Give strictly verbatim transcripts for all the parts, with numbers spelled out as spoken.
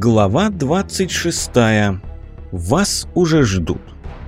Глава двадцать шестая. Вас уже ждут.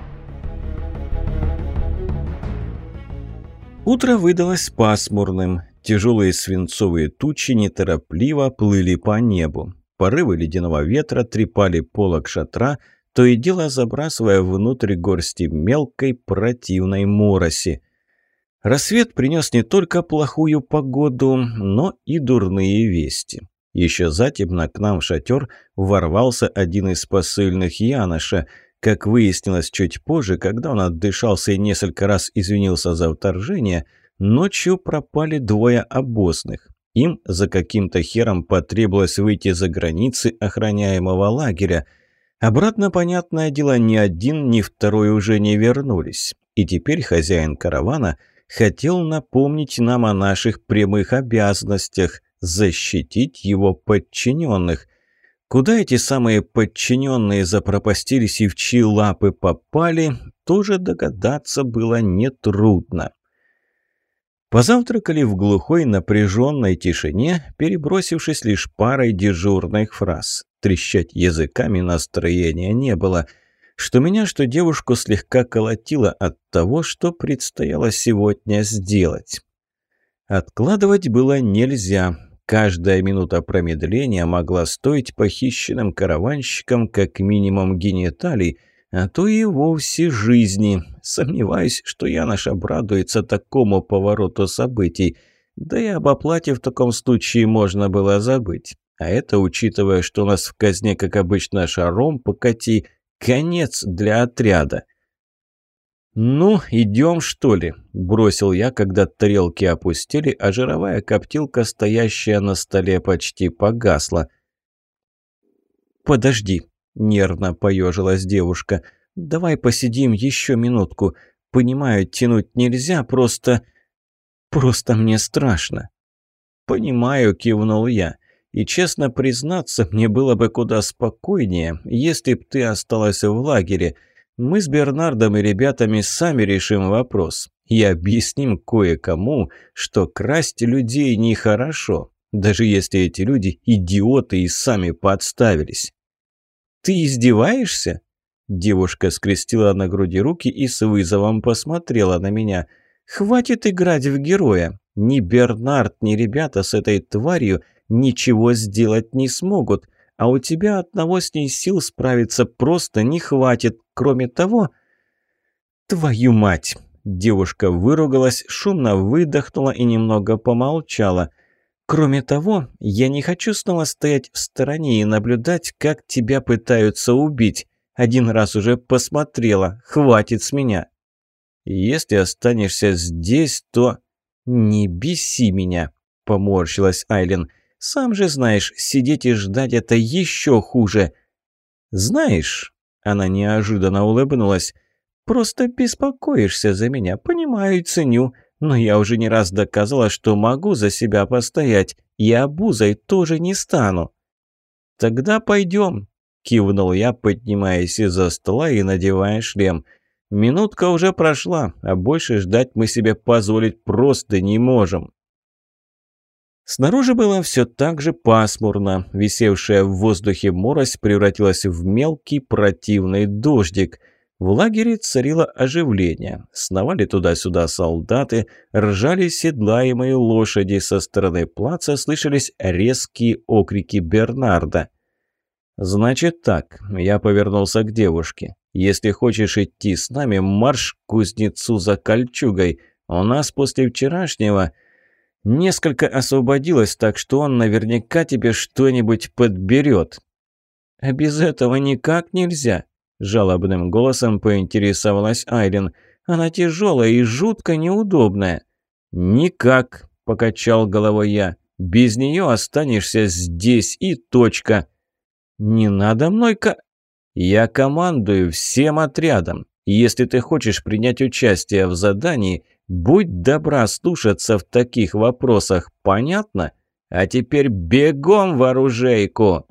Утро выдалось пасмурным. Тяжелые свинцовые тучи неторопливо плыли по небу. Порывы ледяного ветра трепали полог шатра, то и дело забрасывая внутрь горсти мелкой противной мороси. Рассвет принес не только плохую погоду, но и дурные вести. Еще затемно к нам в шатер ворвался один из посыльных Яноша. Как выяснилось чуть позже, когда он отдышался и несколько раз извинился за вторжение, ночью пропали двое обозных. Им за каким-то хером потребовалось выйти за границы охраняемого лагеря. Обратно, понятное дело, ни один, ни второй уже не вернулись. И теперь хозяин каравана хотел напомнить нам о наших прямых обязанностях – защитить его подчиненных. Куда эти самые подчиненные запропастились и в чьи лапы попали, тоже догадаться было нетрудно. Позавтракали в глухой напряженной тишине, перебросившись лишь парой дежурных фраз. Трещать языками настроения не было. Что меня, что девушку слегка колотило от того, что предстояло сегодня сделать. Откладывать было нельзя. Каждая минута промедления могла стоить похищенным караванщикам как минимум гениталий, а то и вовсе жизни. Сомневаюсь, что Янош обрадуется такому повороту событий. Да и об оплате в таком случае можно было забыть. А это, учитывая, что у нас в казне, как обычно, шаром покати, конец для отряда. «Ну, идем, что ли?» – бросил я, когда тарелки опустили, а жировая коптилка, стоящая на столе, почти погасла. «Подожди», – нервно поежилась девушка. «Давай посидим еще минутку. Понимаю, тянуть нельзя, просто... просто мне страшно». «Понимаю», – кивнул я. «И, честно признаться, мне было бы куда спокойнее, если б ты осталась в лагере. Мы с Бернардом и ребятами сами решим вопрос и объясним кое-кому, что красть людей нехорошо, даже если эти люди идиоты и сами подставились». «Ты издеваешься?» Девушка скрестила на груди руки и с вызовом посмотрела на меня. «Хватит играть в героя. Ни Бернард, ни ребята с этой тварью ничего сделать не смогут. А у тебя одного с ней сил справиться просто не хватит. Кроме того...» «Твою мать!» Девушка выругалась, шумно выдохнула и немного помолчала. «Кроме того, я не хочу снова стоять в стороне и наблюдать, как тебя пытаются убить. Один раз уже посмотрела. Хватит с меня!» «Если останешься здесь, то...» «Не беси меня!» — поморщилась Айлин. «Сам же знаешь, сидеть и ждать — это еще хуже». «Знаешь...» — она неожиданно улыбнулась. «Просто беспокоишься за меня, понимаю и ценю. Но я уже не раз доказала, что могу за себя постоять. И обузой тоже не стану». «Тогда пойдем», — кивнул я, поднимаясь из-за стола и надевая шлем. «Минутка уже прошла, а больше ждать мы себе позволить просто не можем». Снаружи было все так же пасмурно. Висевшая в воздухе морось превратилась в мелкий противный дождик. В лагере царило оживление. Сновали туда-сюда солдаты, ржали седлаемые лошади. Со стороны плаца слышались резкие окрики Бернарда. «Значит так», — я повернулся к девушке. «Если хочешь идти с нами, марш к кузнецу за кольчугой. У нас после вчерашнего... несколько освободилось, так что он наверняка тебе что-нибудь подберет». «А без этого никак нельзя», – жалобным голосом поинтересовалась Айлин. «Она тяжелая и жутко неудобная». «Никак», – покачал головой я. «Без нее останешься здесь и точка». «Не надо мной-ка...» «Я командую всем отрядом. Если ты хочешь принять участие в задании, будь добра слушаться в таких вопросах, понятно? А теперь бегом в оружейку!»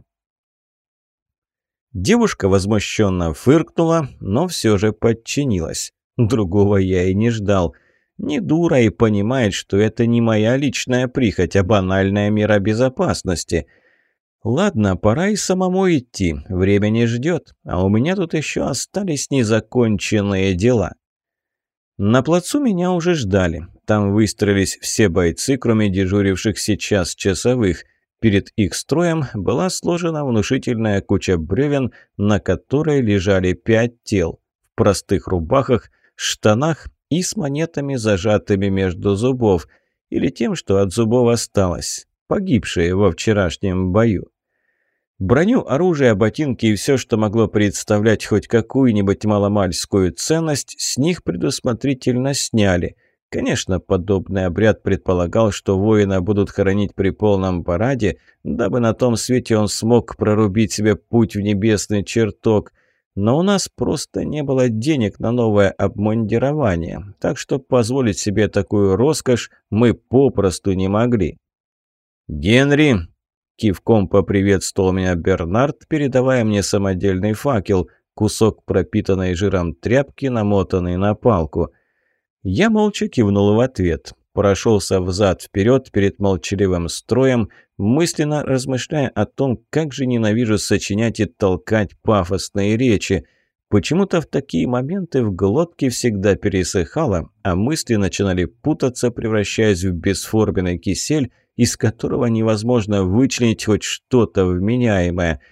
Девушка возмущенно фыркнула, но все же подчинилась. Другого я и не ждал. Не дура и понимает, что это не моя личная прихоть, а банальная мера безопасности. Ладно, пора и самому идти, время не ждет, а у меня тут еще остались незаконченные дела. На плацу меня уже ждали. Там выстроились все бойцы, кроме дежуривших сейчас часовых. Перед их строем была сложена внушительная куча бревен, на которой лежали пять тел. В простых рубахах, штанах и с монетами, зажатыми между зубов. Или тем, что от зубов осталось. Погибшие во вчерашнем бою. Броню, оружие, ботинки и все, что могло представлять хоть какую-нибудь маломальскую ценность, с них предусмотрительно сняли. Конечно, подобный обряд предполагал, что воина будут хоронить при полном параде, дабы на том свете он смог прорубить себе путь в небесный чертог. Но у нас просто не было денег на новое обмундирование, так что позволить себе такую роскошь мы попросту не могли. «Генри!» Кивком поприветствовал меня Бернард, передавая мне самодельный факел, кусок пропитанной жиром тряпки, намотанный на палку. Я молча кивнул в ответ, прошелся взад-вперед перед молчаливым строем, мысленно размышляя о том, как же ненавижу сочинять и толкать пафосные речи. Почему-то в такие моменты в глотке всегда пересыхало, а мысли начинали путаться, превращаясь в бесформенный кисель, из которого невозможно вычленить хоть что-то вменяемое.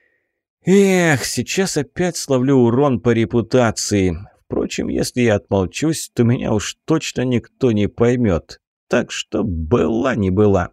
Эх, сейчас опять словлю урон по репутации. Впрочем, если я отмолчусь, то меня уж точно никто не поймет. Так что была не была.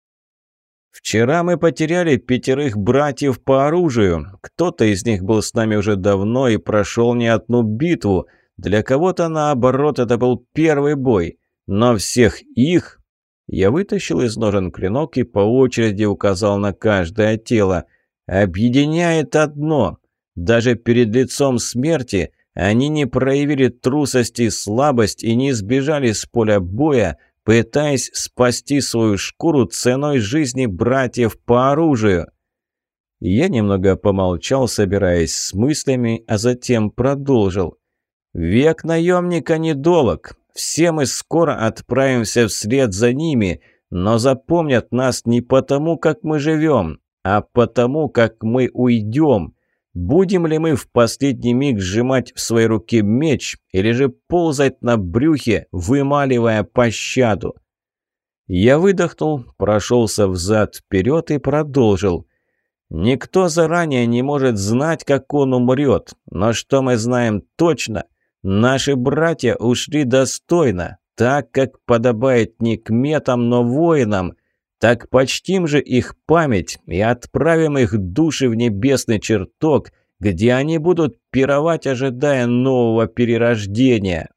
Вчера мы потеряли пятерых братьев по оружию. Кто-то из них был с нами уже давно и прошел не одну битву. Для кого-то, наоборот, это был первый бой. Но всех их... Я вытащил из ножен клинок и по очереди указал на каждое тело. Объединяет одно. Даже перед лицом смерти они не проявили трусость и слабость и не сбежали с поля боя, пытаясь спасти свою шкуру ценой жизни братьев по оружию. Я немного помолчал, собираясь с мыслями, а затем продолжил. «Век наемника недолог. Все мы скоро отправимся вслед за ними, но запомнят нас не потому, как мы живем, а потому, как мы уйдем. Будем ли мы в последний миг сжимать в своей руке меч или же ползать на брюхе, вымаливая пощаду?» Я выдохнул, прошелся взад-вперед и продолжил. «Никто заранее не может знать, как он умрет, но что мы знаем точно – наши братья ушли достойно, так, как подобает не кметам, но воинам. Так почтим же их память и отправим их души в небесный чертог, где они будут пировать, ожидая нового перерождения».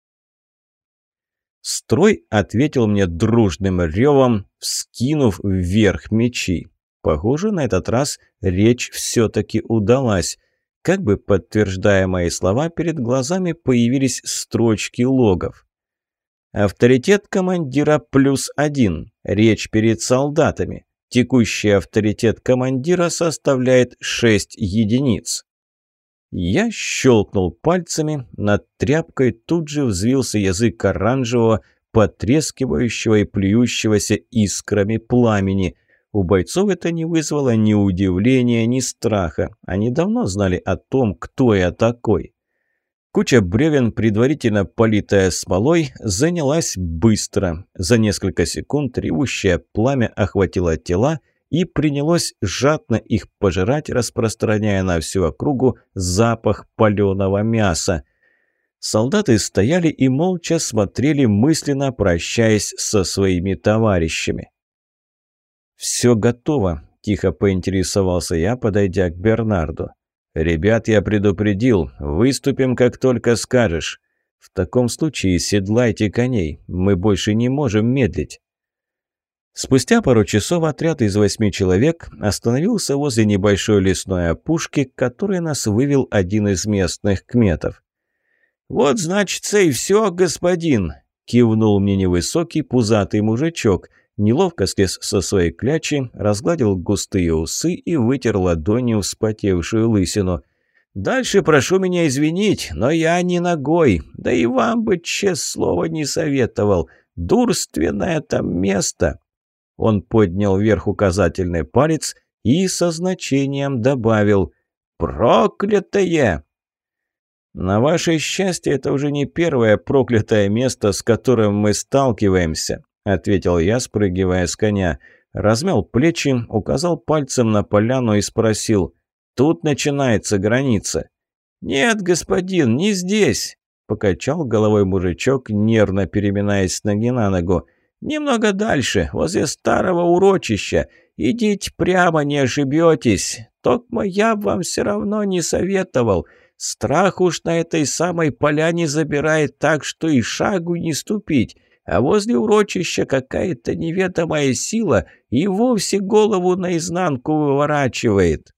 Строй ответил мне дружным ревом, вскинув вверх мечи. Похоже, на этот раз речь все-таки удалась. Как бы подтверждая мои слова, перед глазами появились строчки логов. Авторитет командира плюс один. Речь перед солдатами. Текущий авторитет командира составляет шесть единиц. Я щелкнул пальцами, над тряпкой тут же взвился язык оранжевого, потрескивающего и плюющегося искрами пламени. У бойцов это не вызвало ни удивления, ни страха. Они давно знали о том, кто я такой. Куча бревен, предварительно политая смолой, занялась быстро. За несколько секунд ревущее пламя охватило тела и принялось жадно их пожирать, распространяя на всю округу запах паленого мяса. Солдаты стояли и молча смотрели, мысленно прощаясь со своими товарищами. «Все готово», – тихо поинтересовался я, подойдя к Бернарду. «Ребят, я предупредил. Выступим, как только скажешь. В таком случае седлайте коней. Мы больше не можем медлить». Спустя пару часов отряд из восьми человек остановился возле небольшой лесной опушки, к которой нас вывел один из местных кметов. «Вот, значит, и все, господин», – кивнул мне невысокий пузатый мужичок. Неловко слез со своей клячи, разгладил густые усы и вытер ладонью вспотевшую лысину. «Дальше прошу меня извинить, но я не ногой, да и вам бы, честное слово, не советовал. Дурственное там место». Он поднял вверх указательный палец, и со значением добавил: «Проклятое!» «На ваше счастье, это уже не первое проклятое место, с которым мы сталкиваемся», — ответил я, спрыгивая с коня. Размял плечи, указал пальцем на поляну и спросил: «Тут начинается граница». «Нет, господин, не здесь», — покачал головой мужичок, нервно переминаясь с ноги на ногу. «Немного дальше, возле старого урочища. Идите прямо, не ошибетесь. Токмо я б вам все равно не советовал. Страх уж на этой самой поляне забирает так, что и шагу не ступить. А возле урочища какая-то неведомая сила и вовсе голову наизнанку выворачивает».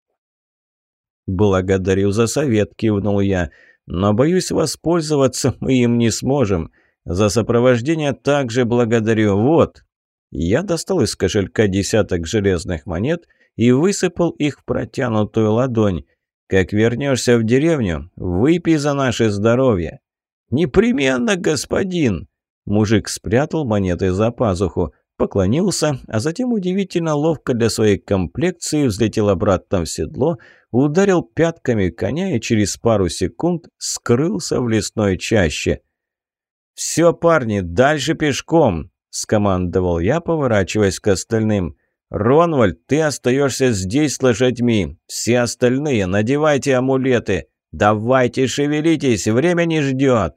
«Благодарю за совет», — кивнул я. «Но, боюсь, воспользоваться мы им не сможем. За сопровождение также благодарю. Вот». Я достал из кошелька десяток железных монет и высыпал их в протянутую ладонь. «Как вернешься в деревню, выпей за наше здоровье». «Непременно, господин!» Мужик спрятал монеты за пазуху, поклонился, а затем удивительно ловко для своей комплекции взлетел обратно в седло, ударил пятками коня и через пару секунд скрылся в лесной чаще. «Все, парни, дальше пешком!» — скомандовал я, поворачиваясь к остальным. «Ронвальд, ты остаешься здесь с лошадьми. Все остальные надевайте амулеты. Давайте, шевелитесь, время не ждет!»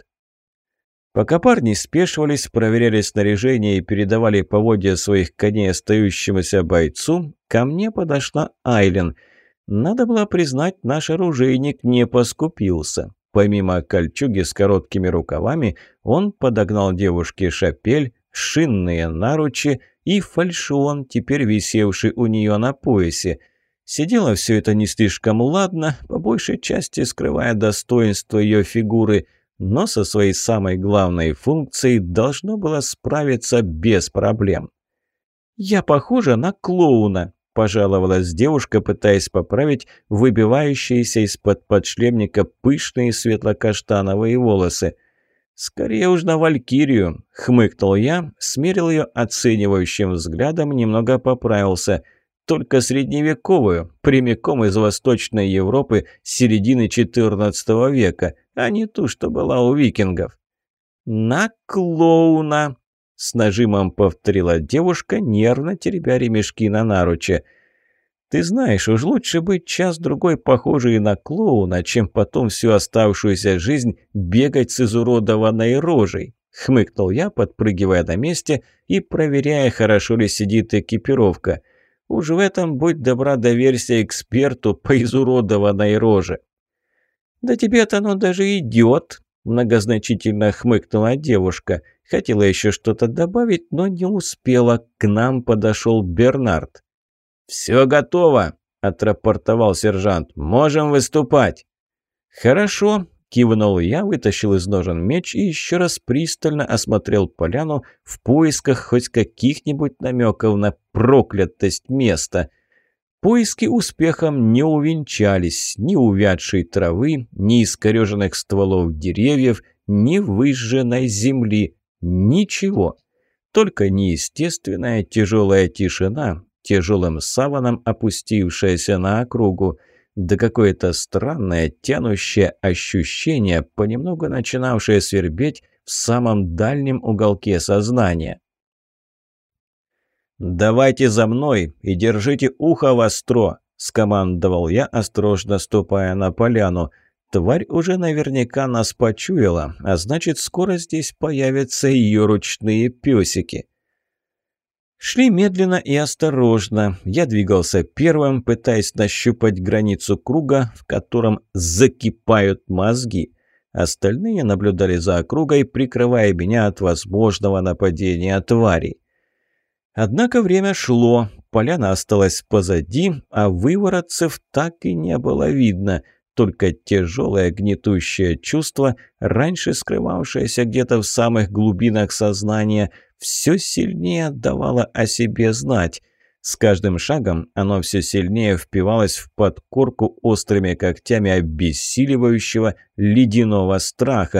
Пока парни спешивались, проверяли снаряжение и передавали поводья своих коней остающемуся бойцу, ко мне подошла Айлен. Надо было признать, наш оружейник не поскупился. Помимо кольчуги с короткими рукавами, он подогнал девушке шапель, шинные наручи и фальшион, теперь висевший у нее на поясе. Сидело все это не слишком ладно, по большей части скрывая достоинство ее фигуры, но со своей самой главной функцией должно было справиться без проблем. «Я похожа на клоуна», – пожаловалась девушка, пытаясь поправить выбивающиеся из-под подшлемника пышные светло-каштановые волосы. «Скорее уж на валькирию», – хмыкнул я, смерил ее оценивающим взглядом, немного поправился. «Только средневековую, прямиком из Восточной Европы середины четырнадцатого века, а не ту, что была у викингов». «На клоуна!» — с нажимом повторила девушка, нервно теребя ремешки на наруче. «Ты знаешь, уж лучше быть час-другой похожей на клоуна, чем потом всю оставшуюся жизнь бегать с изуродованной рожей», — хмыкнул я, подпрыгивая на месте и проверяя, хорошо ли сидит экипировка. «Уж в этом, будь добра, доверься эксперту по изуродованной роже». «Да тебе-то оно даже идет», — многозначительно хмыкнула девушка. Хотела еще что-то добавить, но не успела. К нам подошел Бернард. «Все готово», — отрапортовал сержант. «Можем выступать». «Хорошо», — кивнул я, вытащил из ножен меч и еще раз пристально осмотрел поляну в поисках хоть каких-нибудь намеков на проклятость места. Поиски успехом не увенчались. Ни увядшей травы, ни искореженных стволов деревьев, ни выжженной земли. Ничего. Только неестественная тяжелая тишина, тяжелым саваном опустившаяся на округу, да какое-то странное тянущее ощущение, понемногу начинавшее свербеть в самом дальнем уголке сознания. «Давайте за мной и держите ухо востро», — скомандовал я, осторожно ступая на поляну. Тварь уже наверняка нас почуяла, а значит, скоро здесь появятся ее ручные песики. Шли медленно и осторожно. Я двигался первым, пытаясь нащупать границу круга, в котором закипают мозги. Остальные наблюдали за округой, прикрывая меня от возможного нападения тварей. Однако время шло, поляна осталась позади, а выворотцев так и не было видно. Только тяжелое гнетущее чувство, раньше скрывавшееся где-то в самых глубинах сознания, все сильнее отдавало о себе знать. С каждым шагом оно все сильнее впивалось в подкорку острыми когтями обессиливающего ледяного страха.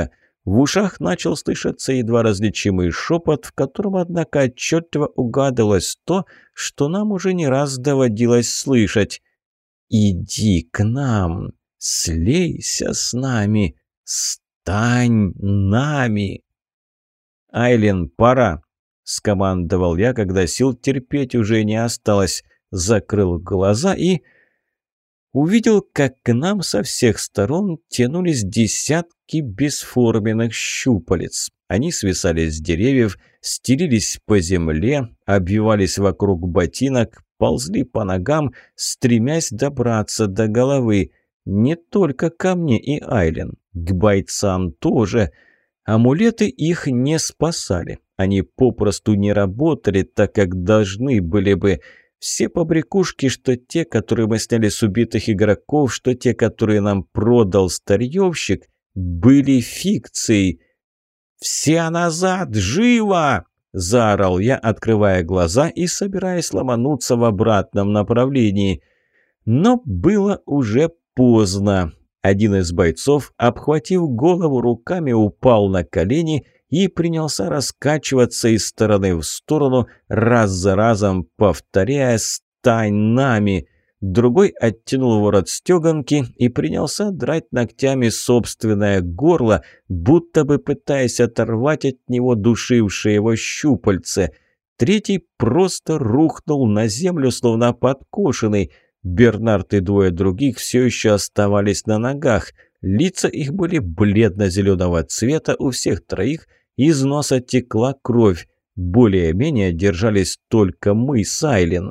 В ушах начал слышаться едва различимый шепот, в котором, однако, отчетливо угадывалось то, что нам уже не раз доводилось слышать. «Иди к нам, слейся с нами, стань нами». «Айлин, пора!» – скомандовал я, когда сил терпеть уже не осталось. Закрыл глаза и увидел, как к нам со всех сторон тянулись десятки бесформенных щупалец. Они свисали с деревьев, стелились по земле, обвивались вокруг ботинок, ползли по ногам, стремясь добраться до головы. Не только ко мне и Айлен, к бойцам тоже. Амулеты их не спасали. Они попросту не работали так, как должны были бы. Все побрякушки, что те, которые мы сняли с убитых игроков, что те, которые нам продал старьевщик, были фикцией. «Все назад! Живо!» – заорал я, открывая глаза и собираясь ломануться в обратном направлении. Но было уже поздно. Один из бойцов, обхватив голову руками, упал на колени и принялся раскачиваться из стороны в сторону, раз за разом повторяя «стань нами». Другой оттянул ворот стеганки и принялся драть ногтями собственное горло, будто бы пытаясь оторвать от него душившее его щупальце. Третий просто рухнул на землю, словно подкошенный. Бернард и двое других все еще оставались на ногах. Лица их были бледно-зеленого цвета, у всех троих из носа текла кровь. Более-менее держались только мы с Айлен.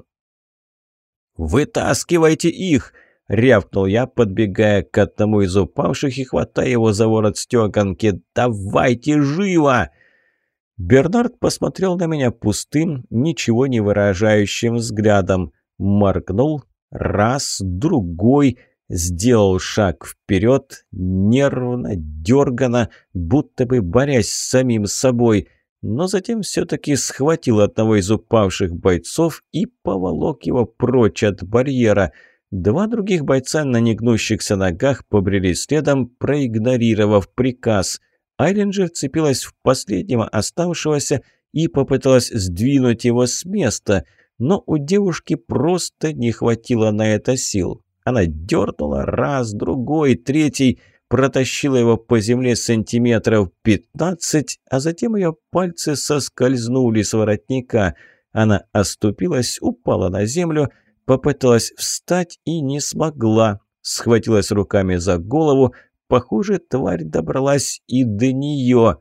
«Вытаскивайте их!» — рявкнул я, подбегая к одному из упавших и хватая его за ворот стеганки. «Давайте живо!» Бернард посмотрел на меня пустым, ничего не выражающим взглядом. Моргнул. Раз, другой, сделал шаг вперед, нервно, дергано, будто бы борясь с самим собой, но затем все-таки схватил одного из упавших бойцов и поволок его прочь от барьера. Два других бойца на негнущихся ногах побрели следом, проигнорировав приказ. Айлен же вцепилась в последнего оставшегося и попыталась сдвинуть его с места – но у девушки просто не хватило на это сил. Она дернула раз, другой, третий, протащила его по земле сантиметров пятнадцать, а затем ее пальцы соскользнули с воротника. Она оступилась, упала на землю, попыталась встать и не смогла. Схватилась руками за голову. Похоже, тварь добралась и до нее.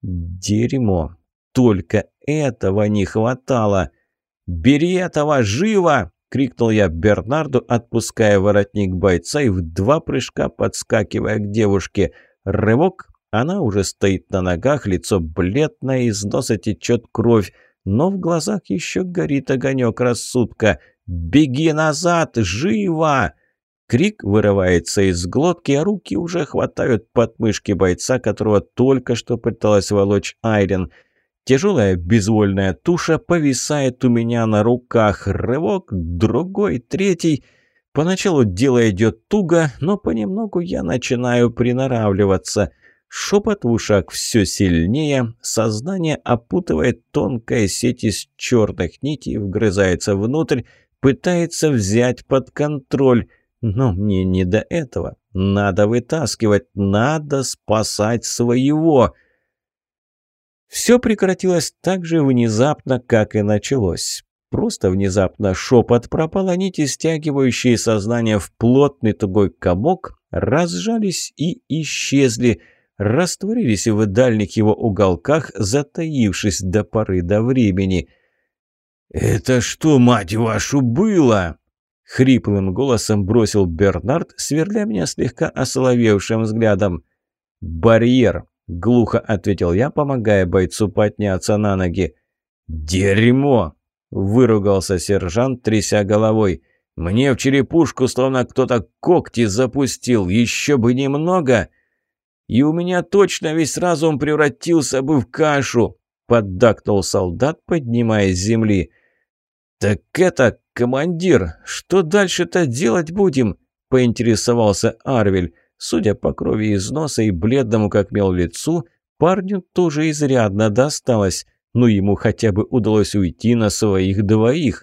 Дерьмо. Только этого не хватало. «Бери этого! Живо!» — крикнул я Бернарду, отпуская воротник бойца и в два прыжка подскакивая к девушке. Рывок. Она уже стоит на ногах, лицо бледное, из носа течет кровь, но в глазах еще горит огонек рассудка. «Беги назад! Живо!» Крик вырывается из глотки, а руки уже хватают подмышки бойца, которого только что пыталась волочь Айлен. Тяжелая безвольная туша повисает у меня на руках. Рывок, другой, третий. Поначалу дело идет туго, но понемногу я начинаю приноравливаться. Шепот в ушах все сильнее, сознание опутывает тонкая сеть из черных нитей, вгрызается внутрь, пытается взять под контроль. Но мне не до этого. Надо вытаскивать, надо спасать своего. Все прекратилось так же внезапно, как и началось. Просто внезапно шепот пропал, а нити, стягивающие сознание в плотный тугой комок, разжались и исчезли, растворились в дальних его уголках, затаившись до поры до времени. «Это что, мать вашу, было?» — хриплым голосом бросил Бернард, сверля меня слегка осоловевшим взглядом. «Барьер!» — глухо ответил я, помогая бойцу подняться на ноги. «Дерьмо!» — выругался сержант, тряся головой. «Мне в черепушку словно кто-то когти запустил. Еще бы немного, и у меня точно весь разум превратился бы в кашу!» — поддакнул солдат, поднимаясь с земли. «Так это, командир, что дальше-то делать будем?» — поинтересовался Арвель. Судя по крови из носа и бледному как мел лицу, Парню тоже изрядно досталось, но ему хотя бы удалось уйти на своих двоих.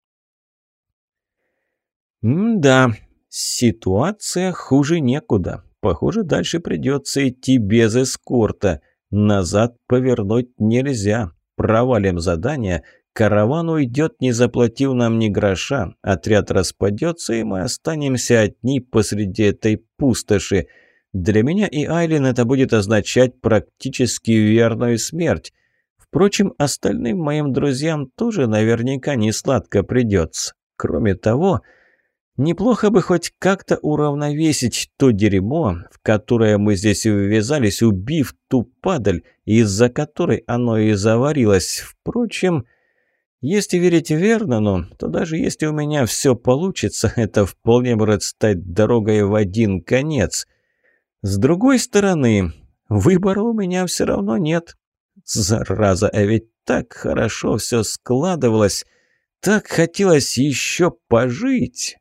М-да, ситуация хуже некуда. Похоже, дальше придется идти без эскорта. Назад повернуть нельзя. Провалим задание, караван уйдет, не заплатив нам ни гроша. Отряд распадется, и мы останемся одни посреди этой пустоши. Для меня и Айлин это будет означать практически верную смерть. Впрочем, остальным моим друзьям тоже наверняка не сладко придется. Кроме того, неплохо бы хоть как-то уравновесить то дерьмо, в которое мы здесь ввязались, убив ту падаль, из-за которой оно и заварилось. Впрочем, если верить Вернону, то даже если у меня все получится, это вполне может стать дорогой в один конец. С другой стороны, выбора у меня все равно нет. Зараза, а ведь так хорошо все складывалось, так хотелось еще пожить.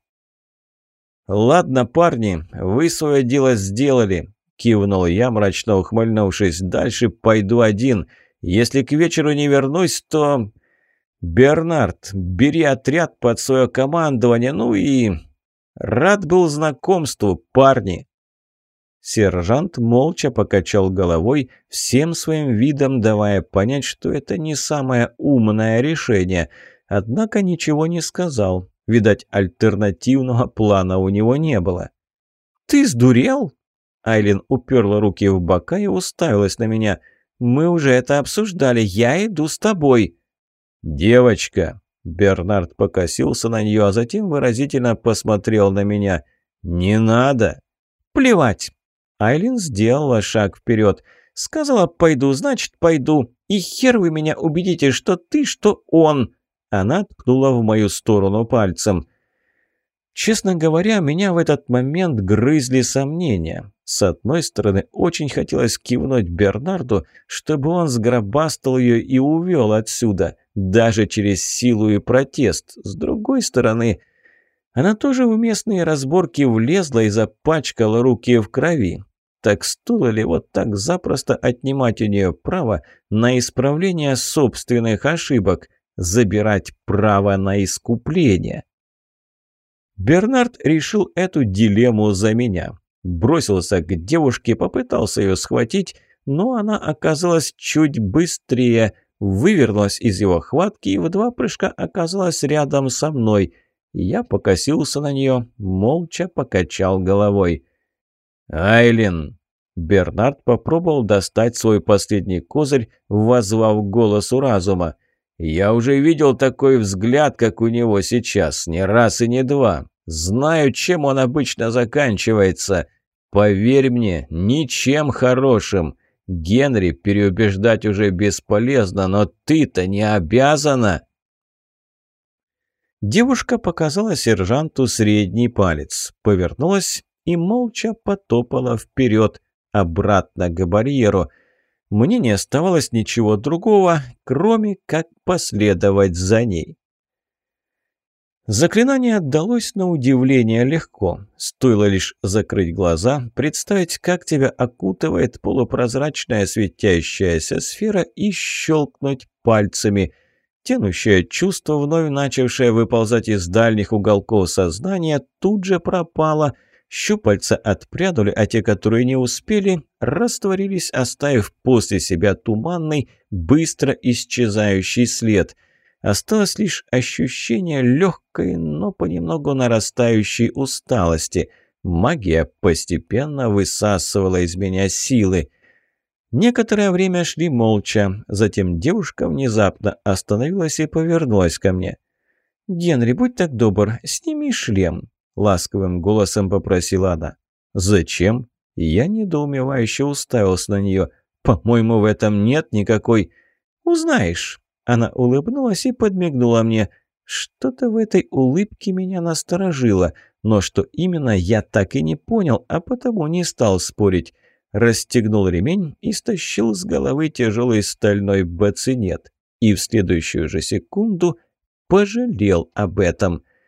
«Ладно, парни, вы свое дело сделали», – кивнул я, мрачно ухмыльнувшись. «Дальше пойду один. Если к вечеру не вернусь, то... Бернард, бери отряд под свое командование, ну и... Рад был знакомству, парни». Сержант молча покачал головой, всем своим видом давая понять, что это не самое умное решение, однако ничего не сказал. Видать, альтернативного плана у него не было. «Ты сдурел?» Айлин уперла руки в бока и уставилась на меня. «Мы уже это обсуждали. Я иду с тобой». «Девочка!» Бернард покосился на нее, а затем выразительно посмотрел на меня. «Не надо!» «Плевать!» Айлин сделала шаг вперед. «Сказала, пойду, значит, пойду. И хер вы меня убедите, что ты, что он!» Она ткнула в мою сторону пальцем. Честно говоря, меня в этот момент грызли сомнения. С одной стороны, очень хотелось кивнуть Бернарду, чтобы он сгробастал ее и увел отсюда, даже через силу и протест. С другой стороны, она тоже в местные разборки влезла и запачкала руки в крови. Так стоило ли вот так запросто отнимать у нее право на исправление собственных ошибок? Забирать право на искупление. Бернард решил эту дилемму за меня. Бросился к девушке, попытался ее схватить, но она оказалась чуть быстрее, вывернулась из его хватки и в два прыжка оказалась рядом со мной. Я покосился на нее, молча покачал головой. «Айлин!» Бернард попробовал достать свой последний козырь, воззвав к голосу разума. «Я уже видел такой взгляд, как у него сейчас, не раз и не два. Знаю, чем он обычно заканчивается. Поверь мне, ничем хорошим. Генри переубеждать уже бесполезно, но ты-то не обязана». Девушка показала сержанту средний палец, повернулась и молча потопала вперед, обратно к барьеру. Мне не оставалось ничего другого, кроме как последовать за ней. Заклинание отдалось на удивление легко. Стоило лишь закрыть глаза, представить, как тебя окутывает полупрозрачная светящаяся сфера и щелкнуть пальцами. Тянущее чувство, вновь начавшее выползать из дальних уголков сознания, тут же пропало. Щупальца отпрянули, а те, которые не успели, растворились, оставив после себя туманный, быстро исчезающий след. Осталось лишь ощущение легкой, но понемногу нарастающей усталости. Магия постепенно высасывала из меня силы. Некоторое время шли молча, затем девушка внезапно остановилась и повернулась ко мне. «Генри, будь так добр, сними шлем», — ласковым голосом попросила она. «Зачем?» Я недоумевающе уставился на нее. «По-моему, в этом нет никакой...» «Узнаешь». Она улыбнулась и подмигнула мне. Что-то в этой улыбке меня насторожило, но что именно, я так и не понял, а потому не стал спорить. Расстегнул ремень и стащил с головы тяжелый стальной бацинет. И в следующую же секунду пожалел об этом.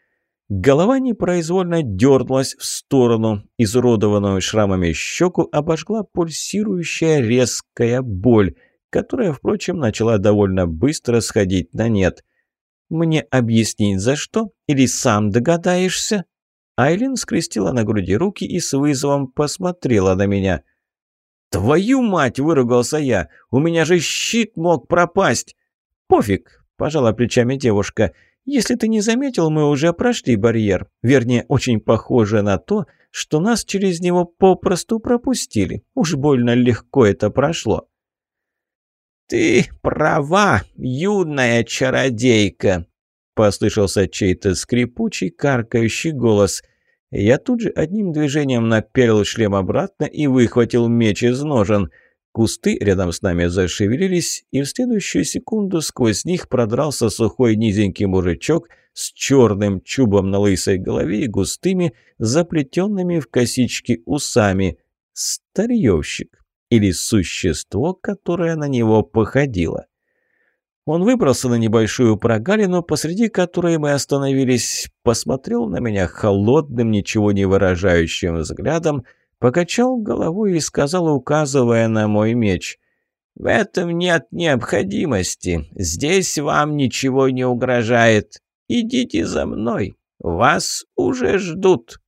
Голова непроизвольно дернулась в сторону, изуродованную шрамами щеку обожгла пульсирующая резкая боль, которая, впрочем, начала довольно быстро сходить на нет. «Мне объяснить за что? Или сам догадаешься?» Айлин скрестила на груди руки и с вызовом посмотрела на меня. «Твою мать!» – выругался я. «У меня же щит мог пропасть!» «Пофиг!» – пожала плечами девушка. «Если ты не заметил, мы уже прошли барьер. Вернее, очень похоже на то, что нас через него попросту пропустили. Уж больно легко это прошло». «Ты права, юная чародейка!» – послышался чей-то скрипучий, каркающий голос. Я тут же одним движением напялил шлем обратно и выхватил меч из ножен. Кусты рядом с нами зашевелились, и в следующую секунду сквозь них продрался сухой низенький мужичок с черным чубом на лысой голове и густыми, заплетенными в косички усами. Старьевщик. Или существо, которое на него походило. Он выбрался на небольшую прогалину, посреди которой мы остановились, посмотрел на меня холодным, ничего не выражающим взглядом, покачал головой и сказал, указывая на мой меч: «В этом нет необходимости. Здесь вам ничего не угрожает. Идите за мной. Вас уже ждут».